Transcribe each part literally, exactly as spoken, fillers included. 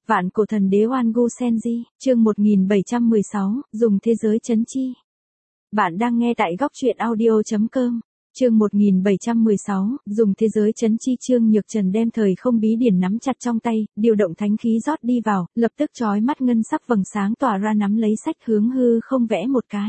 Vạn cổ thần đế Oan Gu Senji, chương một nghìn bảy trăm mười sáu, dùng thế giới chấn chi. Bạn đang nghe tại góc truyện audio chấm com. Chương một nghìn bảy trăm mười sáu, dùng thế giới chấn chi. Trương Nhược Trần đem thời không bí điển nắm chặt trong tay, điều động thánh khí rót đi vào, lập tức chói mắt ngân sắc vầng sáng tỏa ra, nắm lấy sách hướng hư không vẽ một cái.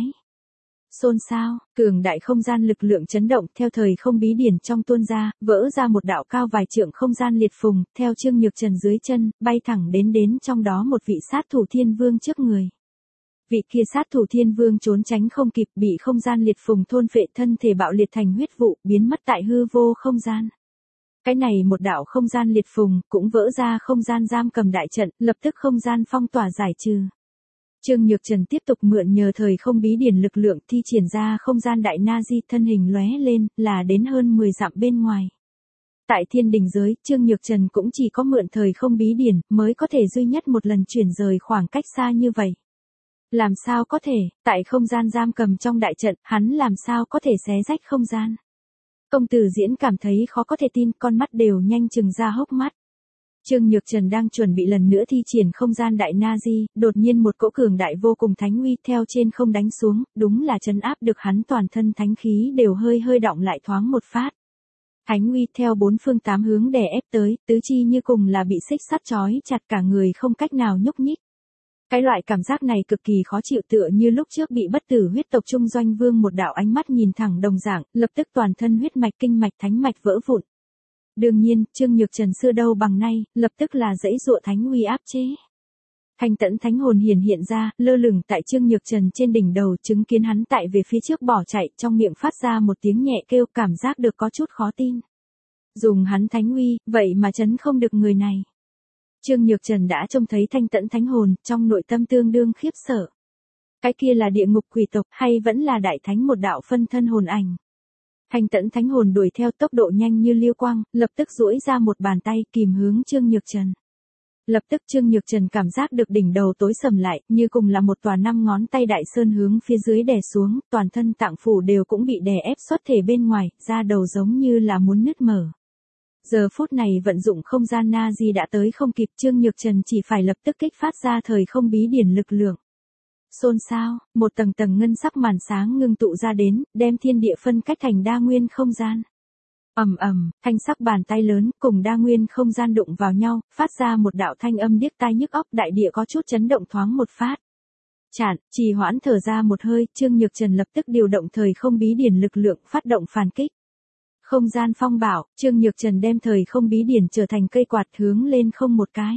Xôn xao, cường đại không gian lực lượng chấn động, theo thời không bí điển trong tuôn ra, vỡ ra một đạo cao vài trượng không gian liệt phùng, theo Trương Nhược Trần dưới chân, bay thẳng đến đến trong đó một vị sát thủ thiên vương trước người. Vị kia sát thủ thiên vương trốn tránh không kịp, bị không gian liệt phùng thôn phệ, thân thể bạo liệt thành huyết vụ, biến mất tại hư vô không gian. Cái này một đạo không gian liệt phùng, cũng vỡ ra không gian giam cầm đại trận, lập tức không gian phong tỏa giải trừ. Trương Nhược Trần tiếp tục mượn nhờ thời không bí điển lực lượng thi triển ra không gian đại na di, thân hình lóe lên, là đến hơn mười dặm bên ngoài. Tại thiên đình giới, Trương Nhược Trần cũng chỉ có mượn thời không bí điển, mới có thể duy nhất một lần chuyển rời khoảng cách xa như vậy. Làm sao có thể, tại không gian giam cầm trong đại trận, hắn làm sao có thể xé rách không gian. Công tử Diễn cảm thấy khó có thể tin, con mắt đều nhanh chừng ra hốc mắt. Trương Nhược Trần đang chuẩn bị lần nữa thi triển không gian đại na di, đột nhiên một cỗ cường đại vô cùng thánh uy theo trên không đánh xuống, đúng là trấn áp được hắn, toàn thân thánh khí đều hơi hơi động lại thoáng một phát. Thánh uy theo bốn phương tám hướng đè ép tới, tứ chi như cùng là bị xích sắt trói chặt, cả người không cách nào nhúc nhích. Cái loại cảm giác này cực kỳ khó chịu, tựa như lúc trước bị bất tử huyết tộc Trung Doanh Vương một đạo ánh mắt nhìn thẳng đồng dạng, lập tức toàn thân huyết mạch kinh mạch thánh mạch vỡ vụn. Đương nhiên, Trương Nhược Trần xưa đâu bằng nay, lập tức là dãy dụa thánh uy áp chế. Thanh tẫn thánh hồn hiển hiện ra, lơ lửng tại Trương Nhược Trần trên đỉnh đầu, chứng kiến hắn tại về phía trước bỏ chạy, trong miệng phát ra một tiếng nhẹ kêu, cảm giác được có chút khó tin. Dùng hắn thánh uy, vậy mà chấn không được người này. Trương Nhược Trần đã trông thấy thanh tẫn thánh hồn, trong nội tâm tương đương khiếp sợ. Cái kia là địa ngục quỷ tộc, hay vẫn là đại thánh một đạo phân thân hồn ảnh? Thanh tẫn thánh hồn đuổi theo tốc độ nhanh như lưu quang, lập tức duỗi ra một bàn tay kìm hướng Trương Nhược Trần. Lập tức Trương Nhược Trần cảm giác được đỉnh đầu tối sầm lại, như cùng là một tòa năm ngón tay đại sơn hướng phía dưới đè xuống, toàn thân tạng phủ đều cũng bị đè ép xuất thể bên ngoài, da đầu giống như là muốn nứt mở. Giờ phút này vận dụng không gian na di đã tới không kịp, Trương Nhược Trần chỉ phải lập tức kích phát ra thời không bí điển lực lượng. Xôn xao, một tầng tầng ngân sắc màn sáng ngưng tụ ra đến, đem thiên địa phân cách thành đa nguyên không gian. Ầm ầm, thanh sắc bàn tay lớn cùng đa nguyên không gian đụng vào nhau, phát ra một đạo thanh âm điếc tai nhức óc, đại địa có chút chấn động thoáng một phát. Chản, trì hoãn thở ra một hơi, Trương Nhược Trần lập tức điều động thời không bí điển lực lượng, phát động phản kích. Không gian phong bạo, Trương Nhược Trần đem thời không bí điển trở thành cây quạt hướng lên không một cái.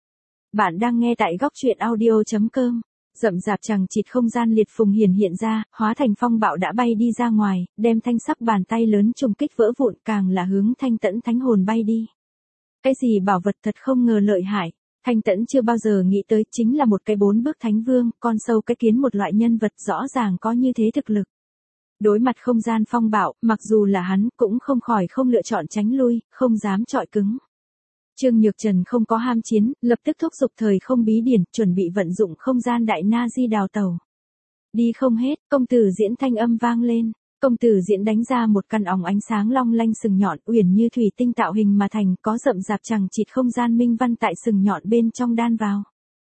Bạn đang nghe tại góc truyện audio chấm com. Rậm rạp chằng chịt không gian liệt phùng hiển hiện ra, hóa thành phong bạo đã bay đi ra ngoài, đem thanh sắc bàn tay lớn trùng kích vỡ vụn, càng là hướng thanh tẫn thánh hồn bay đi. Cái gì bảo vật thật không ngờ lợi hại, thanh tẫn chưa bao giờ nghĩ tới, chính là một cái bốn bước thánh vương, con sâu cái kiến, một loại nhân vật rõ ràng có như thế thực lực. Đối mặt không gian phong bạo, mặc dù là hắn cũng không khỏi không lựa chọn tránh lui, không dám chọi cứng. Trương Nhược Trần không có ham chiến, lập tức thúc giục thời không bí điển, chuẩn bị vận dụng không gian đại na di đào tẩu. Đi không hết, công tử Diễn thanh âm vang lên, công tử Diễn đánh ra một căn óng ánh sáng long lanh sừng nhọn, uyển như thủy tinh tạo hình mà thành, có rậm rạp chằng chịt không gian minh văn tại sừng nhọn bên trong đan vào.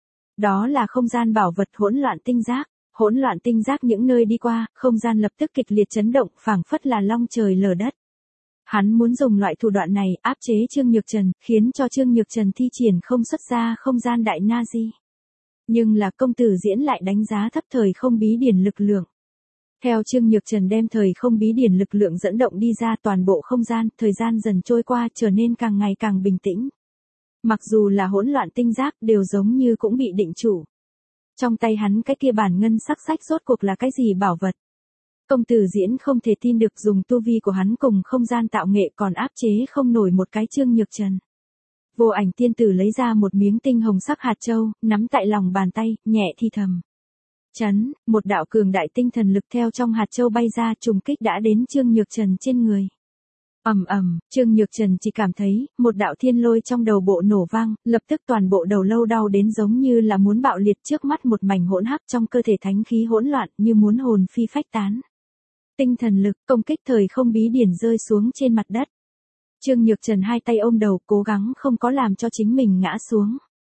Đó là không gian bảo vật hỗn loạn tinh giác. Hỗn loạn tinh giác những nơi đi qua, không gian lập tức kịch liệt chấn động, phảng phất là long trời lở đất. Hắn muốn dùng loại thủ đoạn này áp chế Trương Nhược Trần, khiến cho Trương Nhược Trần thi triển không xuất ra không gian đại na di. Nhưng là công tử Diễn lại đánh giá thấp thời không bí điển lực lượng. Theo Trương Nhược Trần đem thời không bí điển lực lượng dẫn động đi ra, toàn bộ không gian, thời gian dần trôi qua, trở nên càng ngày càng bình tĩnh. Mặc dù là hỗn loạn tinh giác, đều giống như cũng bị định chủ. Trong tay hắn cái kia bản ngân sắc sách rốt cuộc là cái gì bảo vật? Công tử Diễn không thể tin được, dùng tu vi của hắn cùng không gian tạo nghệ còn áp chế không nổi một cái Trương Nhược Trần. Vô Ảnh tiên tử lấy ra một miếng tinh hồng sắc hạt châu, nắm tại lòng bàn tay, nhẹ thì thầm. Chấn, một đạo cường đại tinh thần lực theo trong hạt châu bay ra, trùng kích đã đến Trương Nhược Trần trên người. Ầm ầm, Trương Nhược Trần chỉ cảm thấy một đạo thiên lôi trong đầu bộ nổ vang, lập tức toàn bộ đầu lâu đau đến giống như là muốn bạo liệt, trước mắt một mảnh hỗn hắc, trong cơ thể thánh khí hỗn loạn như muốn hồn phi phách tán. Tinh thần lực công kích thời không bí điển rơi xuống trên mặt đất. Trương Nhược Trần hai tay ôm đầu, cố gắng không có làm cho chính mình ngã xuống.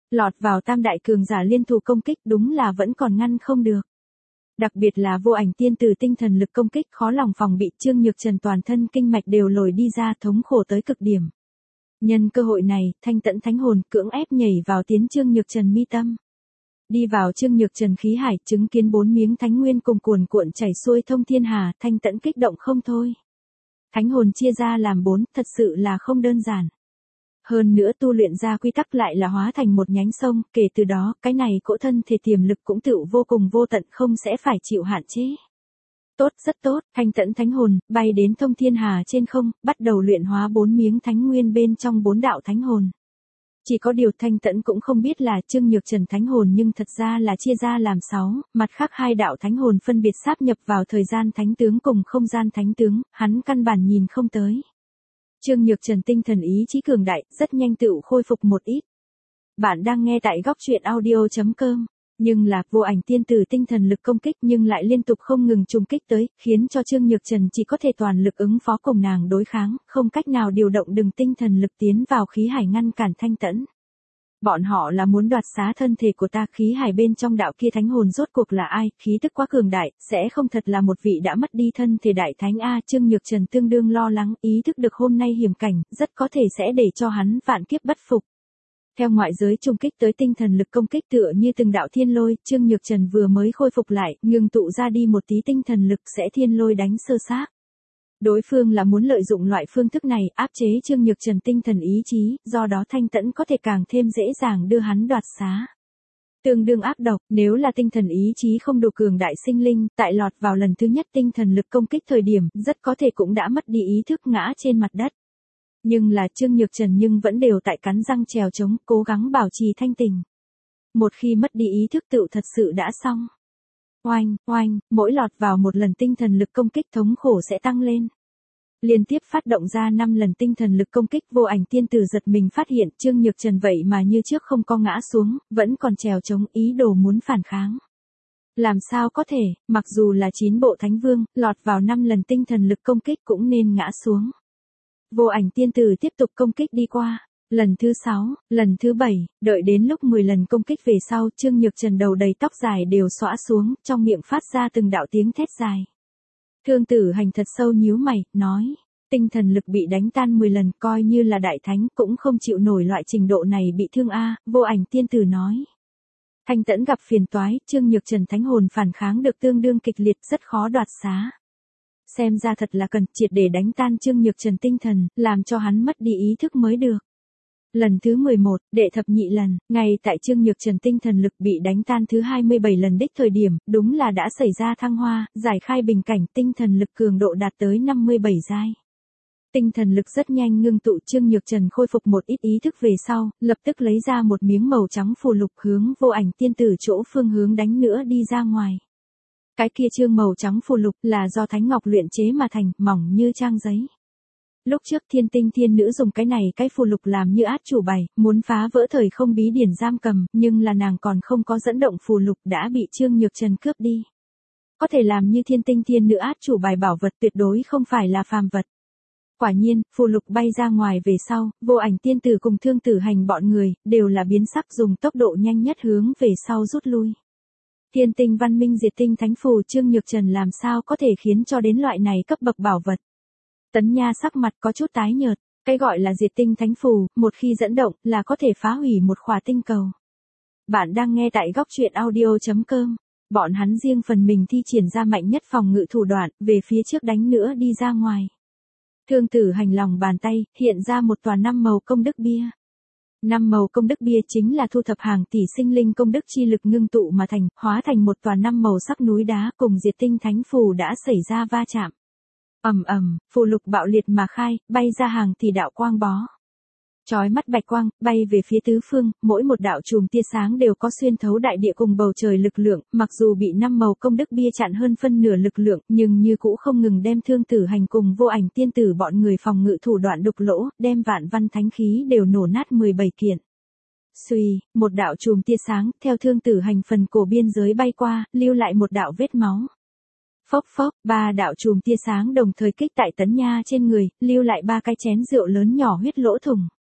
Lọt vào tam đại cường giả liên thủ công kích đúng là vẫn còn ngăn không được. Đặc biệt là vô ảnh tiên tử tinh thần lực công kích khó lòng phòng bị, Trương Nhược Trần toàn thân kinh mạch đều lồi đi ra, thống khổ tới cực điểm. Nhân cơ hội này, Thanh Tẫn thánh hồn cưỡng ép nhảy vào tiến Trương Nhược Trần mi tâm. Đi vào Trương Nhược Trần khí hải, chứng kiến bốn miếng thánh nguyên cùng cuồn cuộn chảy xuôi thông thiên hà, Thanh Tẫn kích động không thôi. Thánh hồn chia ra làm bốn, thật sự là không đơn giản. Hơn nữa tu luyện ra quy tắc lại là hóa thành một nhánh sông, kể từ đó, cái này cỗ thân thể tiềm lực cũng tựu vô cùng vô tận, không sẽ phải chịu hạn chế. Tốt, rất tốt, Thanh Tẫn thánh hồn, bay đến thông thiên hà trên không, bắt đầu luyện hóa bốn miếng thánh nguyên bên trong bốn đạo thánh hồn. Chỉ có điều Thanh Tẫn cũng không biết là Trương Nhược Trần thánh hồn nhưng thật ra là chia ra làm sáu, mặt khác hai đạo thánh hồn phân biệt sáp nhập vào thời gian thánh tướng cùng không gian thánh tướng, hắn căn bản nhìn không tới. Trương Nhược Trần tinh thần ý chí cường đại, rất nhanh tựu khôi phục một ít. Bạn đang nghe tại góc truyện audio chấm com, nhưng là vô ảnh tiên tử tinh thần lực công kích nhưng lại liên tục không ngừng trùng kích tới, khiến cho Trương Nhược Trần chỉ có thể toàn lực ứng phó cùng nàng đối kháng, không cách nào điều động đừng tinh thần lực tiến vào khí hải ngăn cản Thanh Tẫn. Bọn họ là muốn đoạt xá thân thể của ta, khí hải bên trong đạo kia thánh hồn rốt cuộc là ai, khí tức quá cường đại, sẽ không thật là một vị đã mất đi thân thể đại thánh a. Trương Nhược Trần tương đương lo lắng, ý thức được hôm nay hiểm cảnh, rất có thể sẽ để cho hắn vạn kiếp bất phục. Theo ngoại giới trung kích tới tinh thần lực công kích tựa như từng đạo thiên lôi, Trương Nhược Trần vừa mới khôi phục lại, ngừng tụ ra đi một tí tinh thần lực sẽ thiên lôi đánh sơ xác. Đối phương là muốn lợi dụng loại phương thức này áp chế Trương Nhược Trần tinh thần ý chí, do đó Thanh Tẫn có thể càng thêm dễ dàng đưa hắn đoạt xá. Tương đương ác độc, nếu là tinh thần ý chí không đủ cường đại sinh linh, tại lọt vào lần thứ nhất tinh thần lực công kích thời điểm, rất có thể cũng đã mất đi ý thức ngã trên mặt đất. Nhưng là Trương Nhược Trần nhưng vẫn đều tại cắn răng trèo chống, cố gắng bảo trì thanh tình. Một khi mất đi ý thức tựu thật sự đã xong. Oanh, oanh, mỗi lọt vào một lần tinh thần lực công kích thống khổ sẽ tăng lên. Liên tiếp phát động ra năm lần tinh thần lực công kích, vô ảnh tiên tử giật mình phát hiện Trương Nhược Trần vậy mà như trước không có ngã xuống, vẫn còn trèo chống ý đồ muốn phản kháng. Làm sao có thể, mặc dù là chín bộ thánh vương, lọt vào năm lần tinh thần lực công kích cũng nên ngã xuống. Vô ảnh tiên tử tiếp tục công kích đi qua. Lần thứ sáu, lần thứ bảy, đợi đến lúc mười lần công kích về sau, Trương Nhược Trần đầu đầy tóc dài đều xõa xuống, trong miệng phát ra từng đạo tiếng thét dài. Thương Tử Hành thật sâu nhíu mày, nói, tinh thần lực bị đánh tan mười lần, coi như là đại thánh cũng không chịu nổi loại trình độ này bị thương a. Vô ảnh tiên tử nói. Thanh Tẫn gặp phiền toái, Trương Nhược Trần thánh hồn phản kháng được tương đương kịch liệt, rất khó đoạt xá. Xem ra thật là cần triệt để đánh tan Trương Nhược Trần tinh thần, làm cho hắn mất đi ý thức mới được. Lần thứ mười một, đệ thập nhị lần, ngay tại Trương Nhược Trần tinh thần lực bị đánh tan thứ hai mươi bảy lần đích thời điểm, đúng là đã xảy ra thăng hoa, giải khai bình cảnh, tinh thần lực cường độ đạt tới năm mươi bảy giai. Tinh thần lực rất nhanh ngưng tụ, Trương Nhược Trần khôi phục một ít ý thức về sau, lập tức lấy ra một miếng màu trắng phù lục hướng vô ảnh tiên tử chỗ phương hướng đánh nữa đi ra ngoài. Cái kia chương màu trắng phù lục là do Thánh Ngọc luyện chế mà thành, mỏng như trang giấy. Lúc trước Thiên Tinh Thiên Nữ dùng cái này cái phù lục làm như át chủ bài, muốn phá vỡ thời không bí điển giam cầm, nhưng là nàng còn không có dẫn động phù lục đã bị Trương Nhược Trần cướp đi. Có thể làm như Thiên Tinh Thiên Nữ át chủ bài bảo vật tuyệt đối không phải là phàm vật. Quả nhiên, phù lục bay ra ngoài về sau, vô ảnh tiên tử cùng Thương Tử Hành bọn người, đều là biến sắc dùng tốc độ nhanh nhất hướng về sau rút lui. Thiên Tinh Văn Minh Diệt Tinh Thánh Phù Trương Nhược Trần làm sao có thể khiến cho đến loại này cấp bậc bảo vật. Tấn Nha sắc mặt có chút tái nhợt, cái gọi là Diệt Tinh Thánh Phù, một khi dẫn động là có thể phá hủy một khỏa tinh cầu. Bạn đang nghe tại góc truyện audio chấm com, bọn hắn riêng phần mình thi triển ra mạnh nhất phòng ngự thủ đoạn, về phía trước đánh nữa đi ra ngoài. Thương Tử Hành lòng bàn tay, hiện ra một tòa năm màu công đức bia. Năm màu công đức bia chính là thu thập hàng tỷ sinh linh công đức chi lực ngưng tụ mà thành, hóa thành một tòa năm màu sắc núi đá cùng Diệt Tinh Thánh Phù đã xảy ra va chạm. Ầm ầm, phù lục bạo liệt mà khai, bay ra hàng tỷ đạo quang bó. Chói mắt bạch quang, bay về phía tứ phương, mỗi một đạo chùm tia sáng đều có xuyên thấu đại địa cùng bầu trời lực lượng, mặc dù bị năm màu công đức bia chặn hơn phân nửa lực lượng, nhưng như cũ không ngừng đem Thương Tử Hành cùng vô ảnh tiên tử bọn người phòng ngự thủ đoạn đục lỗ, đem vạn văn thánh khí đều nổ nát mười bảy kiện. Xuy, một đạo chùm tia sáng, theo Thương Tử Hành phần cổ biên giới bay qua, lưu lại một đạo vết máu. Phốc phốc, ba đạo chùm tia sáng đồng thời kích tại Tấn Nha trên người, lưu lại ba cái chén rượu lớn nhỏ huyết lỗ thủng.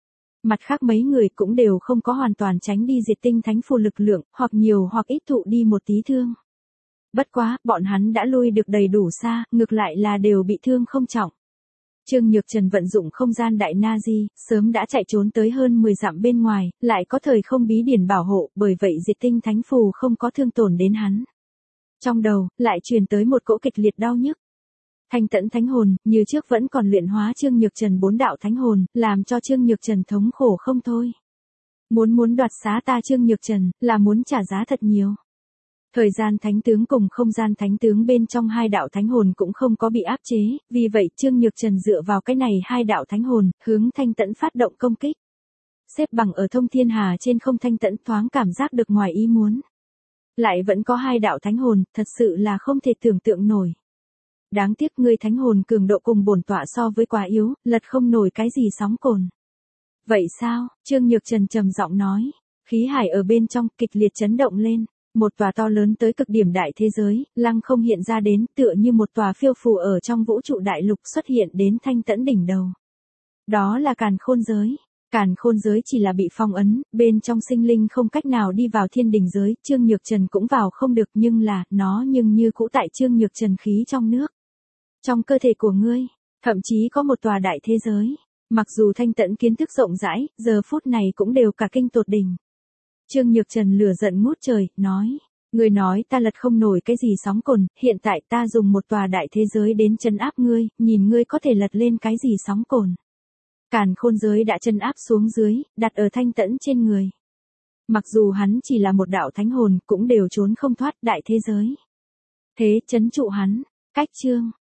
Mặt khác mấy người cũng đều không có hoàn toàn tránh đi diệt tinh thánh phù lực lượng, hoặc nhiều hoặc ít thụ đi một tí thương. Bất quá, bọn hắn đã lui được đầy đủ xa, ngược lại là đều bị thương không trọng. Trương Nhược Trần vận dụng không gian đại na di, sớm đã chạy trốn tới hơn mười dặm bên ngoài, lại có thời không bí điển bảo hộ, bởi vậy diệt tinh thánh phù không có thương tổn đến hắn. Trong đầu, lại truyền tới một cỗ kịch liệt đau nhức. Thanh tẫn thánh hồn, như trước vẫn còn luyện hóa Trương Nhược Trần bốn đạo thánh hồn, làm cho Trương Nhược Trần thống khổ không thôi. Muốn muốn đoạt xá ta Trương Nhược Trần, là muốn trả giá thật nhiều. Thời gian thánh tướng cùng không gian thánh tướng bên trong hai đạo thánh hồn cũng không có bị áp chế, vì vậy Trương Nhược Trần dựa vào cái này hai đạo thánh hồn, hướng Thanh Tẫn phát động công kích. Xếp bằng ở thông thiên hà trên không Thanh Tẫn thoáng cảm giác được ngoài ý muốn. Lại vẫn có hai đạo thánh hồn, thật sự là không thể tưởng tượng nổi. Đáng tiếc ngươi thánh hồn cường độ cùng bổn tọa so với quá yếu, lật không nổi cái gì sóng cồn. Vậy sao? Trương Nhược Trần trầm giọng nói. Khí hải ở bên trong kịch liệt chấn động lên. Một tòa to lớn tới cực điểm đại thế giới, lăng không hiện ra đến tựa như một tòa phiêu phù ở trong vũ trụ đại lục xuất hiện đến Thanh Tẫn đỉnh đầu. Đó là càn khôn giới. Càn khôn giới chỉ là bị phong ấn, bên trong sinh linh không cách nào đi vào thiên đình giới, Trương Nhược Trần cũng vào không được nhưng là, nó nhưng như cũ tại Trương Nhược Trần khí trong nước. Trong cơ thể của ngươi, thậm chí có một tòa đại thế giới. Mặc dù Thanh Tẫn kiến thức rộng rãi, giờ phút này cũng đều cả kinh tột đỉnh. Trương Nhược Trần lửa giận ngút trời, nói. Ngươi nói ta lật không nổi cái gì sóng cồn, hiện tại ta dùng một tòa đại thế giới đến trấn áp ngươi, nhìn ngươi có thể lật lên cái gì sóng cồn. Càn khôn giới đã trấn áp xuống dưới, đặt ở Thanh Tẫn trên người. Mặc dù hắn chỉ là một đạo thánh hồn, cũng đều trốn không thoát đại thế giới. Thế trấn trụ hắn, cách chương.